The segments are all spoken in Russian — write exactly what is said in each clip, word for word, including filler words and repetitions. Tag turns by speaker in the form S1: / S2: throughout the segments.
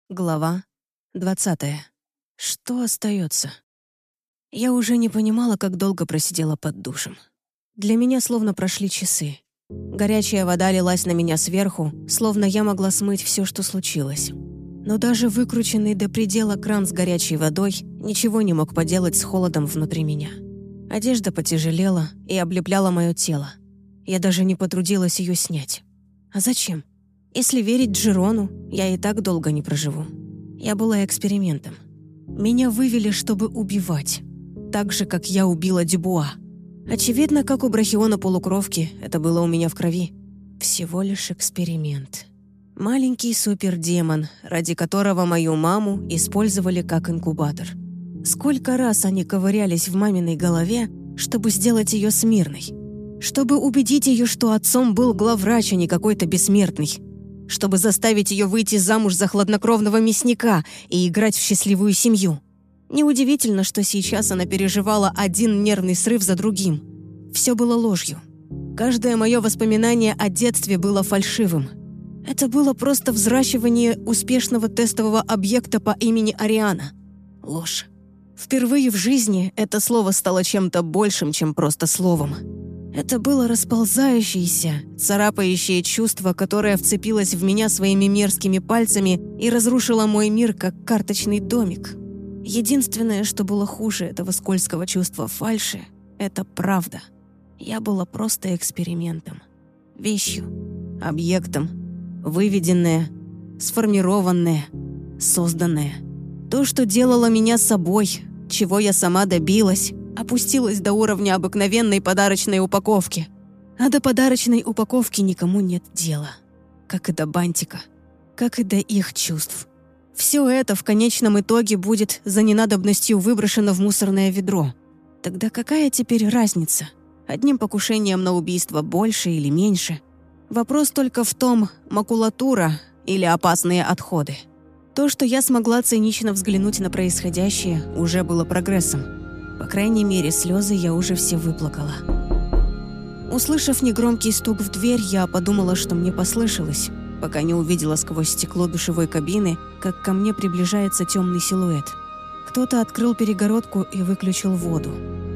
S1: Глава двадцатая. Что остается? Я уже не понимала, как долго просидела под душем. Для меня словно прошли часы. Горячая вода лилась на меня сверху, словно я могла смыть все, что случилось. Но даже выкрученный до предела кран с горячей водой ничего не мог поделать с холодом внутри меня. Одежда потяжелела и облепляла мое тело. Я даже не потрудилась ее снять. А зачем? Если верить Джерону, я и так долго не проживу. Я была экспериментом. Меня вывели, чтобы убивать. Так же, как я убила Дюбуа. Очевидно, как у Брахиона Полукровки, это было у меня в крови. Всего лишь эксперимент. Маленький супердемон, ради которого мою маму использовали как инкубатор. Сколько раз они ковырялись в маминой голове, чтобы сделать ее смирной. Чтобы убедить ее, что отцом был главврач, а не какой-то бессмертный. Чтобы заставить ее выйти замуж за хладнокровного мясника и играть в счастливую семью. Неудивительно, что сейчас она переживала один нервный срыв за другим. Все было ложью. Каждое мое воспоминание о детстве было фальшивым. Это было просто взращивание успешного тестового объекта по имени Ариана. Ложь. Впервые в жизни это слово стало чем-то большим, чем просто словом. Это было расползающееся, царапающее чувство, которое вцепилось в меня своими мерзкими пальцами и разрушило мой мир, как карточный домик. Единственное, что было хуже этого скользкого чувства фальши, это правда. Я была просто экспериментом. Вещью, объектом, выведенное, сформированное, созданное. То, что делало меня собой, чего я сама добилась, опустилась до уровня обыкновенной подарочной упаковки. А до подарочной упаковки никому нет дела. Как и до бантика. Как и до их чувств. Все это в конечном итоге будет за ненадобностью выброшено в мусорное ведро. Тогда какая теперь разница? Одним покушением на убийство больше или меньше? Вопрос только в том, макулатура или опасные отходы. То, что я смогла цинично взглянуть на происходящее, уже было прогрессом. По крайней мере, слезы я уже все выплакала. Услышав негромкий стук в дверь, я подумала, что мне послышалось, пока не увидела сквозь стекло душевой кабины, как ко мне приближается темный силуэт. Кто-то открыл перегородку и выключил воду.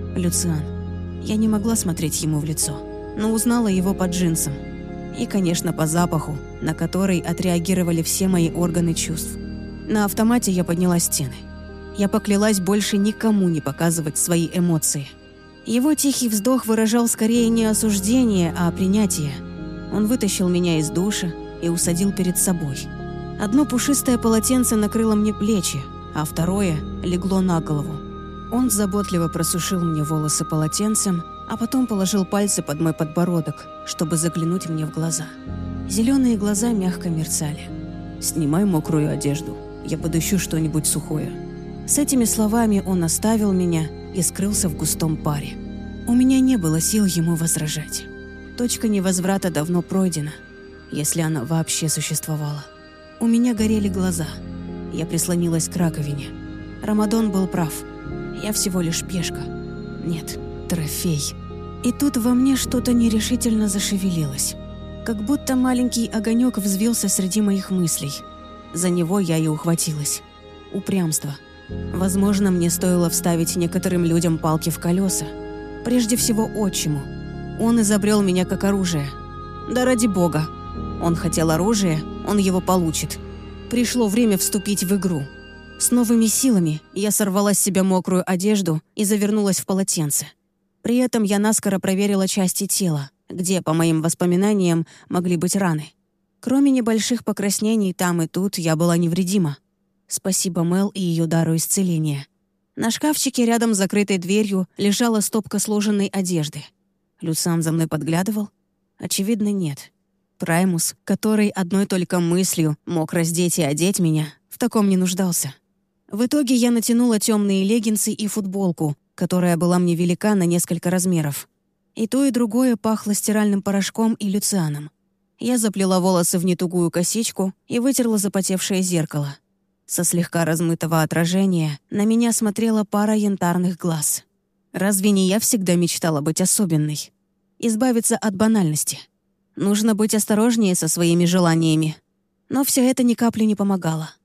S1: Люциан. Я не могла смотреть ему в лицо, но узнала его по джинсам. И, конечно, по запаху, на который отреагировали все мои органы чувств. На автомате я подняла стены. Я поклялась больше никому не показывать свои эмоции. Его тихий вздох выражал скорее не осуждение, а принятие. Он вытащил меня из душа и усадил перед собой. Одно пушистое полотенце накрыло мне плечи, а второе легло на голову. Он заботливо просушил мне волосы полотенцем, а потом положил пальцы под мой подбородок, чтобы заглянуть мне в глаза. Зеленые глаза мягко мерцали. «Снимай мокрую одежду, я подыщу что-нибудь сухое». С этими словами он оставил меня и скрылся в густом паре. У меня не было сил ему возражать. Точка невозврата давно пройдена, если она вообще существовала. У меня горели глаза. Я прислонилась к раковине. Рамадон был прав. Я всего лишь пешка. Нет, трофей. И тут во мне что-то нерешительно зашевелилось. Как будто маленький огонек взвился среди моих мыслей. За него я и ухватилась. Упрямство. Возможно, мне стоило вставить некоторым людям палки в колеса. Прежде всего, отчиму. Он изобрел меня как оружие. Да ради бога. Он хотел оружия, он его получит. Пришло время вступить в игру. С новыми силами я сорвала с себя мокрую одежду и завернулась в полотенце. При этом я наскоро проверила части тела, где, по моим воспоминаниям, могли быть раны. Кроме небольших покраснений там и тут, я была невредима. Спасибо Мел и ее дару исцеления. На шкафчике рядом с закрытой дверью лежала стопка сложенной одежды. Люциан за мной подглядывал? Очевидно, нет. Праймус, который одной только мыслью мог раздеть и одеть меня, в таком не нуждался. В итоге я натянула темные леггинсы и футболку, которая была мне велика на несколько размеров. И то, и другое пахло стиральным порошком и Люцианом. Я заплела волосы в нетугую косичку и вытерла запотевшее зеркало. Со слегка размытого отражения на меня смотрела пара янтарных глаз. Разве не я всегда мечтала быть особенной? Избавиться от банальности. Нужно быть осторожнее со своими желаниями. Но все это ни капли не помогало.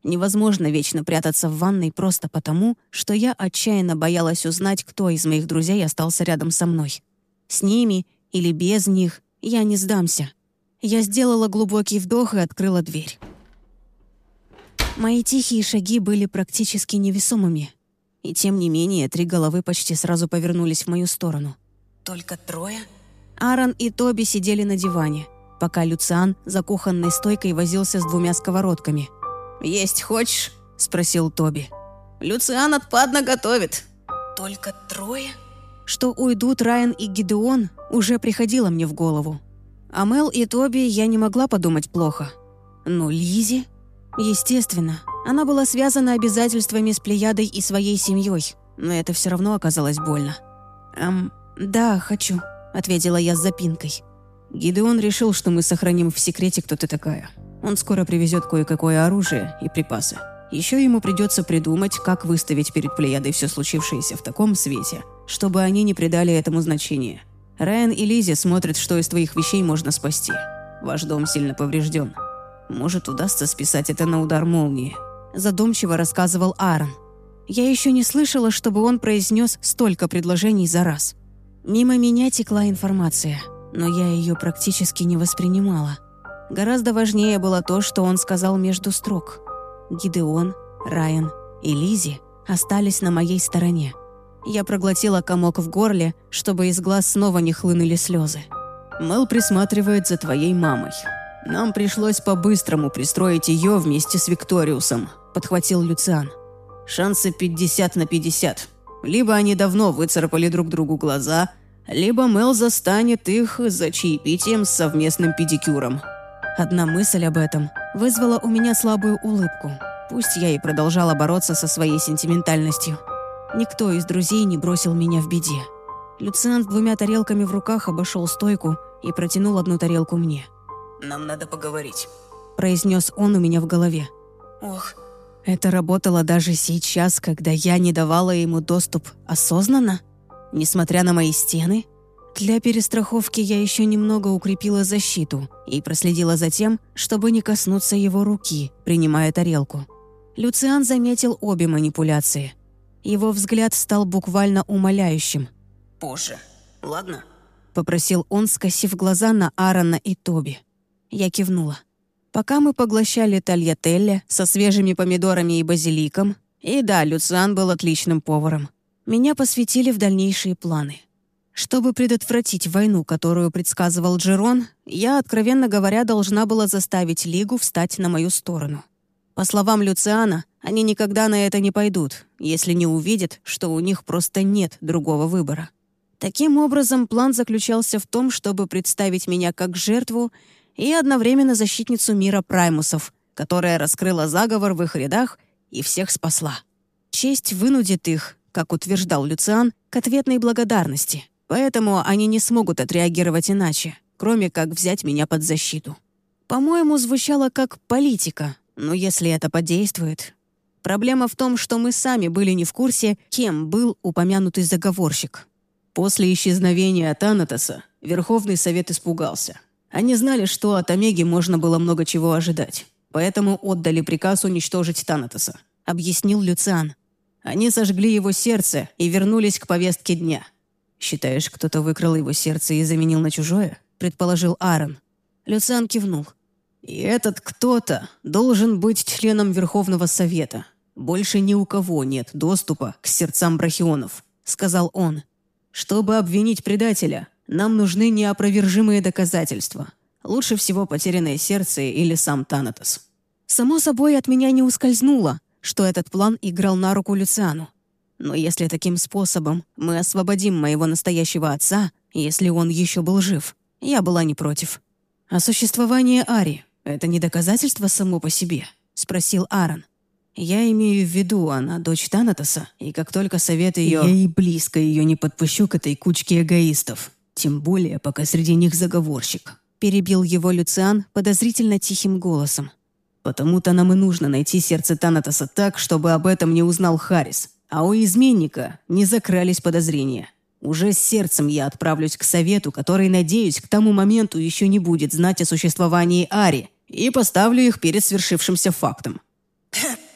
S1: Невозможно вечно прятаться в ванной просто потому, что я отчаянно боялась узнать, кто из моих друзей остался рядом со мной. С ними или без них я не сдамся. Я сделала глубокий вдох и открыла дверь. Мои тихие шаги были практически невесомыми. И тем не менее, три головы почти сразу повернулись в мою сторону.
S2: Только трое?
S1: Аарон и Тоби сидели на диване, пока Люциан за кухонной стойкой возился с двумя сковородками.
S2: «Есть хочешь?»
S1: – спросил Тоби.
S2: «Люциан отпадно готовит». «Только трое?»
S1: Что уйдут Райан и Гидеон, уже приходило мне в голову. О Мел и Тоби я не могла подумать плохо. Но Лизи? Естественно, она была связана обязательствами с Плеядой и своей семьей, но это все равно оказалось больно. «Эм, да, хочу», — ответила я с запинкой.
S3: Гидеон решил, что мы сохраним в секрете, кто ты такая. Он скоро привезет кое-какое оружие и припасы. Еще ему придется придумать, как выставить перед Плеядой все случившееся в таком свете, чтобы они не придали этому значения. Райан и Лизи смотрят, что из твоих вещей можно спасти. Ваш дом сильно поврежден. Может, удастся списать это на удар молнии.
S1: Задумчиво рассказывал Аарон. Я еще не слышала, чтобы он произнес столько предложений за раз. Мимо меня текла информация, но я ее практически не воспринимала. Гораздо важнее было то, что он сказал между строк. Гидеон, Райан и Лизи остались на моей стороне. Я проглотила комок в горле, чтобы из глаз снова не хлынули слезы.
S3: Мел присматривает за твоей мамой. Нам пришлось по-быстрому пристроить ее вместе с Викториусом, подхватил Люциан. Шансы пятьдесят на пятьдесят. Либо они давно выцарапали друг другу глаза, либо Мел застанет их за чаепитием с совместным педикюром.
S1: Одна мысль об этом вызвала у меня слабую улыбку. Пусть я и продолжала бороться со своей сентиментальностью. Никто из друзей не бросил меня в беде. Люциан с двумя тарелками в руках обошел стойку и протянул одну тарелку мне.
S2: «Нам надо поговорить»,
S1: – произнес он у меня в голове.
S2: «Ох».
S1: Это работало даже сейчас, когда я не давала ему доступ осознанно? Несмотря на мои стены? Для перестраховки я еще немного укрепила защиту и проследила за тем, чтобы не коснуться его руки, принимая тарелку. Люциан заметил обе манипуляции. Его взгляд стал буквально умоляющим.
S2: «Позже, ладно?»
S1: – попросил он, скосив глаза на Аарона и Тоби. Я кивнула. Пока мы поглощали тальятелле со свежими помидорами и базиликом, и да, Люциан был отличным поваром, меня посвятили в дальнейшие планы. Чтобы предотвратить войну, которую предсказывал Джерон, я, откровенно говоря, должна была заставить Лигу встать на мою сторону. По словам Люциана, они никогда на это не пойдут, если не увидят, что у них просто нет другого выбора. Таким образом, план заключался в том, чтобы представить меня как жертву и одновременно защитницу мира праймусов, которая раскрыла заговор в их рядах и всех спасла. Честь вынудит их, как утверждал Люциан, к ответной благодарности, поэтому они не смогут отреагировать иначе, кроме как взять меня под защиту. По-моему, звучало как политика, но если это подействует... Проблема в том, что мы сами были не в курсе, кем был упомянутый заговорщик.
S3: После исчезновения Танатоса Верховный Совет испугался. Они знали, что от Омеги можно было много чего ожидать, поэтому отдали приказ уничтожить Танатоса, объяснил Люциан. Они сожгли его сердце и вернулись к повестке дня. «Считаешь, кто-то выкрал его сердце и заменил на чужое?» – предположил Аарон.
S1: Люциан кивнул.
S3: «И этот кто-то должен быть членом Верховного Совета. Больше ни у кого нет доступа к сердцам брахионов», – сказал он. «Чтобы обвинить предателя, нам нужны неопровержимые доказательства. Лучше всего потерянное сердце или сам Танатос».
S1: Само собой, от меня не ускользнуло, что этот план играл на руку Люциану. Но если таким способом мы освободим моего настоящего отца, если он еще был жив, я была не против.
S3: «А существование Ари — это не доказательство само по себе?» — спросил Аарон. «Я имею в виду, она дочь Танатоса, и как только совет ее... Я и близко ее не подпущу к этой кучке эгоистов, тем более, пока среди них заговорщик», — перебил его Люциан подозрительно тихим голосом. «Потому-то нам и нужно найти сердце Танатоса так, чтобы об этом не узнал Харрис, а у изменника не закрались подозрения. Уже с сердцем я отправлюсь к совету, который, надеюсь, к тому моменту еще не будет знать о существовании Ари, и поставлю их перед свершившимся фактом».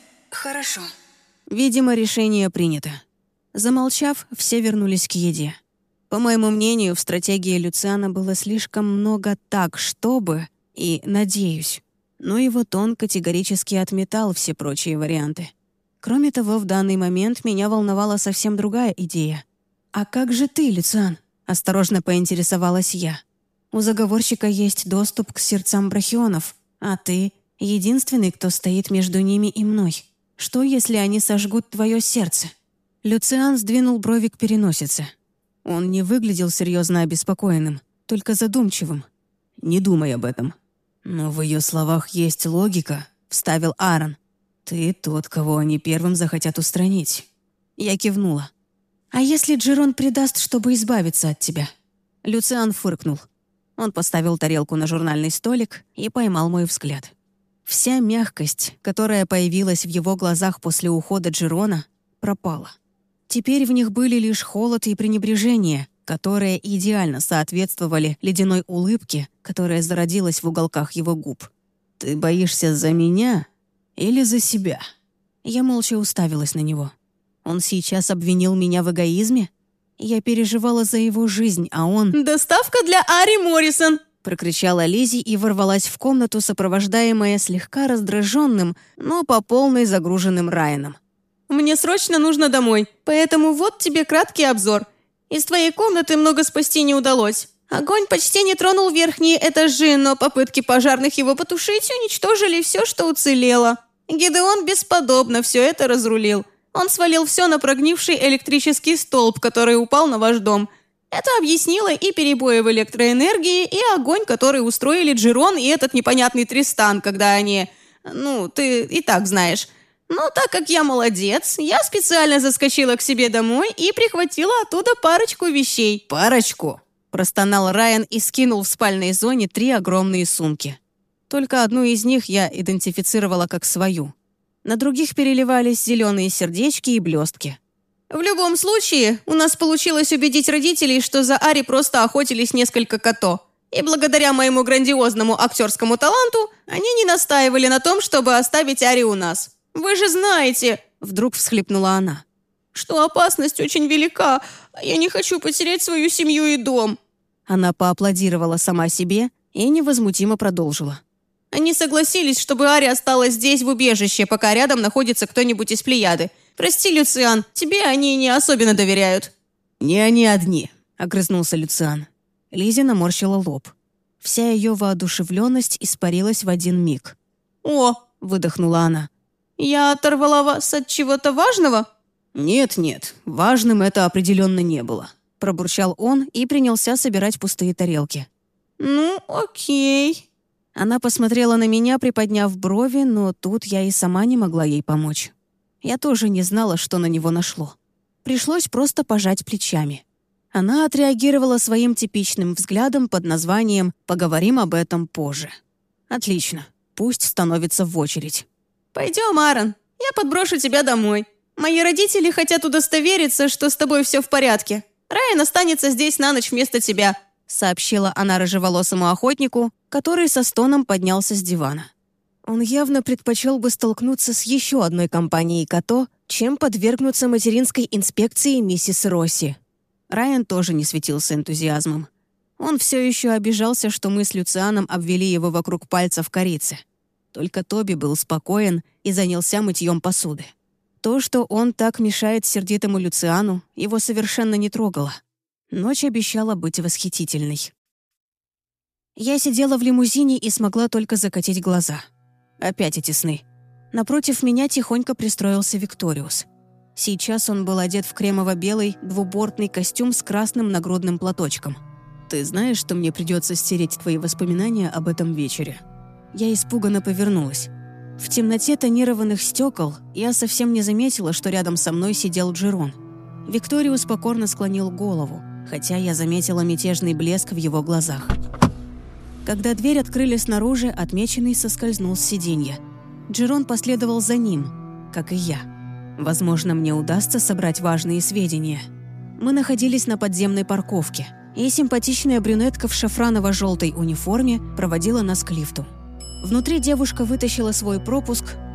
S2: Хорошо.
S1: Видимо, решение принято. Замолчав, все вернулись к еде. По моему мнению, в стратегии Люциана было слишком много «так, чтобы» и «надеюсь». Но его тон категорически отметал все прочие варианты. Кроме того, в данный момент меня волновала совсем другая идея. «А как же ты, Люциан?» — осторожно поинтересовалась я. «У заговорщика есть доступ к сердцам брахионов, а ты — единственный, кто стоит между ними и мной. Что, если они сожгут твое сердце?» Люциан сдвинул брови к переносице. Он не выглядел серьезно обеспокоенным, только задумчивым. «Не думай об этом». «Но в ее словах есть логика», — вставил Аарон. «Ты тот, кого они первым захотят устранить». Я кивнула. «А если Джерон предаст, чтобы избавиться от тебя?» Люциан фыркнул. Он поставил тарелку на журнальный столик и поймал мой взгляд. Вся мягкость, которая появилась в его глазах после ухода Джерона, пропала. Теперь в них были лишь холод и пренебрежение, которые идеально соответствовали ледяной улыбке, которая зародилась в уголках его губ. «Ты боишься за меня или за себя?» Я молча уставилась на него. Он сейчас обвинил меня в эгоизме? Я переживала за его жизнь, а он...
S3: «Доставка для Ари Моррисон!»
S1: — прокричала Лиззи и ворвалась в комнату, сопровождаемая слегка раздраженным, но по полной загруженным Райаном.
S3: «Мне срочно нужно домой, поэтому вот тебе краткий обзор. Из твоей комнаты много спасти не удалось. Огонь почти не тронул верхние этажи, но попытки пожарных его потушить уничтожили все, что уцелело. Гидеон бесподобно все это разрулил. Он свалил все на прогнивший электрический столб, который упал на ваш дом. Это объяснило и перебои в электроэнергии, и огонь, который устроили Джерон и этот непонятный Тристан, когда они... Ну, ты и так знаешь. Но так как я молодец, я специально заскочила к себе домой и прихватила оттуда парочку вещей».
S1: «Парочку?» – простонал Райан и скинул в спальной зоне три огромные сумки. Только одну из них я идентифицировала как свою. На других переливались зеленые сердечки и блестки.
S3: «В любом случае, у нас получилось убедить родителей, что за Ари просто охотились несколько кото. И благодаря моему грандиозному актерскому таланту они не настаивали на том, чтобы оставить Ари у нас. Вы же знаете, — вдруг всхлипнула она, — что опасность очень велика, а я не хочу потерять свою семью и дом».
S1: Она поаплодировала сама себе и невозмутимо продолжила.
S3: «Они согласились, чтобы Ари осталась здесь в убежище, пока рядом находится кто-нибудь из Плеяды. Прости, Люциан, тебе они не особенно доверяют».
S1: «Не они одни», — огрызнулся Люциан. Лиззи наморщила лоб. Вся ее воодушевленность испарилась в один миг.
S3: «О!» —
S1: выдохнула она.
S3: «Я оторвала вас от чего-то важного?»
S1: «Нет-нет, важным это определенно не было», — пробурчал он и принялся собирать пустые тарелки.
S3: «Ну, окей».
S1: Она посмотрела на меня, приподняв брови, но тут я и сама не могла ей помочь. Я тоже не знала, что на него нашло. Пришлось просто пожать плечами. Она отреагировала своим типичным взглядом под названием «Поговорим об этом позже». «Отлично, пусть становится в очередь».
S3: «Пойдем, Аарон, я подброшу тебя домой. Мои родители хотят удостовериться, что с тобой все в порядке. Райан останется здесь на ночь вместо тебя», — сообщила она рыжеволосому охотнику, который со стоном поднялся с дивана.
S1: Он явно предпочел бы столкнуться с еще одной компанией Като, чем подвергнуться материнской инспекции миссис Росси. Райан тоже не светился энтузиазмом. Он все еще обижался, что мы с Люцианом обвели его вокруг пальца в корице. Только Тоби был спокоен и занялся мытьем посуды. То, что он так мешает сердитому Люциану, его совершенно не трогало. Ночь обещала быть восхитительной. Я сидела в лимузине и смогла только закатить глаза. Опять эти сны. Напротив меня тихонько пристроился Викториус. Сейчас он был одет в кремово-белый двубортный костюм с красным нагрудным платочком. «Ты знаешь, что мне придется стереть твои воспоминания об этом вечере?» Я испуганно повернулась. В темноте тонированных стекол я совсем не заметила, что рядом со мной сидел Джерон. Викториус покорно склонил голову, хотя я заметила мятежный блеск в его глазах. Когда дверь открыли снаружи, отмеченный соскользнул с сиденья. Джерон последовал за ним, как и я. Возможно, мне удастся собрать важные сведения. Мы находились на подземной парковке, и симпатичная брюнетка в шафраново-желтой униформе проводила нас к лифту. Внутри девушка вытащила свой пропуск,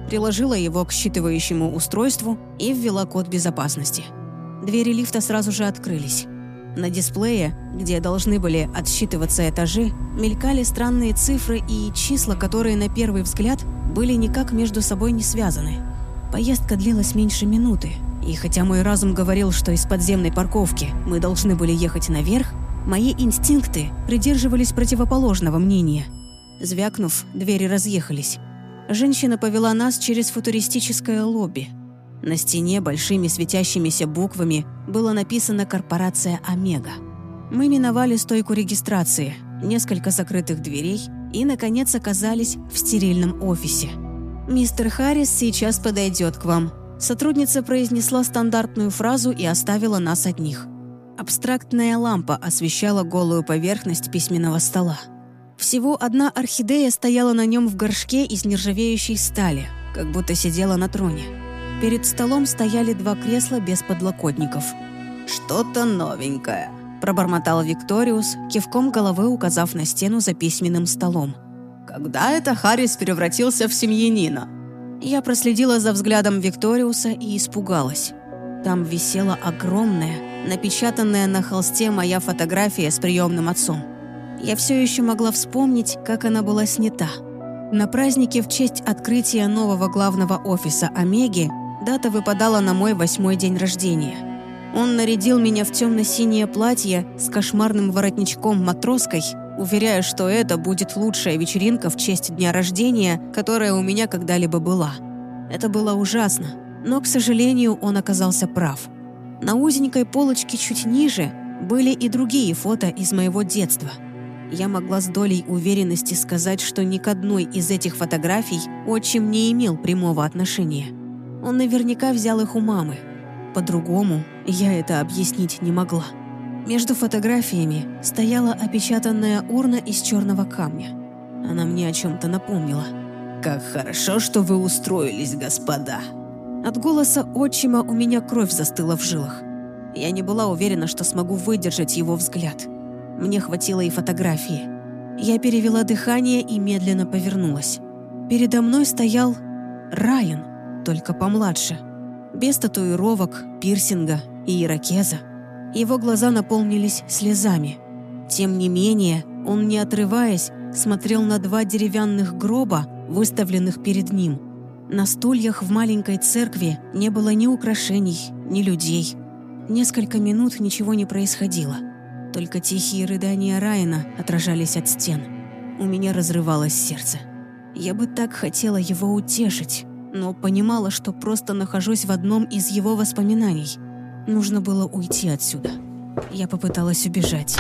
S1: приложила его к считывающему устройству и ввела код безопасности. Двери лифта сразу же открылись. На дисплее, где должны были отсчитываться этажи, мелькали странные цифры и числа, которые на первый взгляд были никак между собой не связаны. Поездка длилась меньше минуты, и хотя мой разум говорил, что из подземной парковки мы должны были ехать наверх, мои инстинкты придерживались противоположного мнения. Звякнув, двери разъехались. Женщина повела нас через футуристическое лобби. На стене большими светящимися буквами было написано «Корпорация Омега». Мы миновали стойку регистрации, несколько закрытых дверей и, наконец, оказались в стерильном офисе. «Мистер Харрис сейчас подойдет к вам», — сотрудница произнесла стандартную фразу и оставила нас одних. Абстрактная лампа освещала голую поверхность письменного стола. Всего одна орхидея стояла на нем в горшке из нержавеющей стали, как будто сидела на троне. Перед столом стояли два кресла без подлокотников.
S2: «Что-то новенькое»,
S1: – пробормотал Викториус, кивком головы указав на стену за письменным столом.
S2: «Когда это Харрис превратился в семьянина?»
S1: Я проследила за взглядом Викториуса и испугалась. Там висела огромная, напечатанная на холсте моя фотография с приемным отцом. Я все еще могла вспомнить, как она была снята. На празднике в честь открытия нового главного офиса Омеги дата выпадала на мой восьмой день рождения. Он нарядил меня в темно-синее платье с кошмарным воротничком-матроской, уверяя, что это будет лучшая вечеринка в честь дня рождения, которая у меня когда-либо была. Это было ужасно, но, к сожалению, он оказался прав. На узенькой полочке чуть ниже были и другие фото из моего детства. Я могла с долей уверенности сказать, что ни к одной из этих фотографий отчим не имел прямого отношения. Он наверняка взял их у мамы. По-другому я это объяснить не могла. Между фотографиями стояла опечатанная урна из черного камня. Она мне о чем-то напомнила.
S2: «Как хорошо, что вы устроились, господа!»
S1: От голоса отчима у меня кровь застыла в жилах. Я не была уверена, что смогу выдержать его взгляд. Мне хватило и фотографии. Я перевела дыхание и медленно повернулась. Передо мной стоял Райан, только помладше. Без татуировок, пирсинга и ирокеза. Его глаза наполнились слезами. Тем не менее, он, не отрываясь, смотрел на два деревянных гроба, выставленных перед ним. На стульях в маленькой церкви не было ни украшений, ни людей. Несколько минут ничего не происходило. Только тихие рыдания Райана отражались от стен. У меня разрывалось сердце. Я бы так хотела его утешить, но понимала, что просто нахожусь в одном из его воспоминаний. Нужно было уйти отсюда. Я попыталась убежать.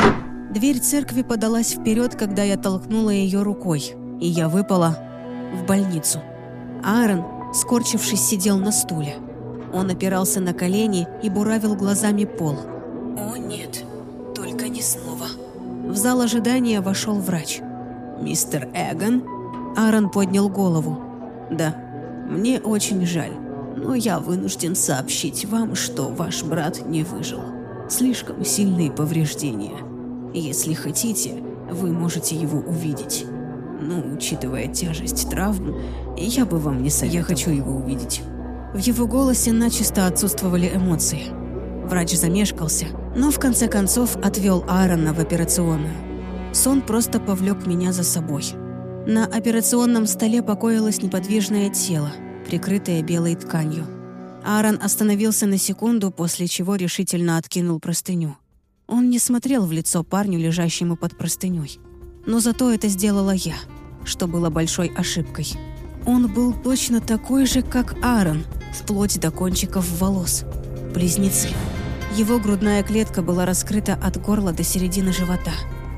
S1: Дверь церкви подалась вперед, когда я толкнула ее рукой, и я выпала в больницу. Аарон, скорчившись, сидел на стуле. Он опирался на колени и буравил глазами пол.
S2: «О нет, только не снова».
S1: В зал ожидания вошел врач.
S2: «Мистер Эгон?»
S1: Аарон поднял голову.
S2: «Да, мне очень жаль, но я вынужден сообщить вам, что ваш брат не выжил. Слишком сильные повреждения. Если хотите, вы можете его увидеть. Но, учитывая тяжесть травм, я бы вам не советовал».
S1: «Я хочу его увидеть». В его голосе начисто отсутствовали эмоции. Врач замешкался, но в конце концов отвел Аарона в операционную. Сон просто повлек меня за собой. На операционном столе покоилось неподвижное тело, прикрытое белой тканью. Аарон остановился на секунду, после чего решительно откинул простыню. Он не смотрел в лицо парню, лежащему под простыней. Но зато это сделала я, что было большой ошибкой. Он был точно такой же, как Аарон, вплоть до кончиков волос. Близнецы. Его грудная клетка была раскрыта от горла до середины живота.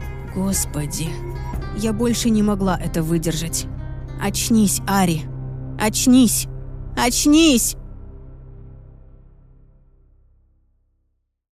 S1: Господи, я больше не могла это выдержать. «Очнись, Ари! Очнись! Очнись!»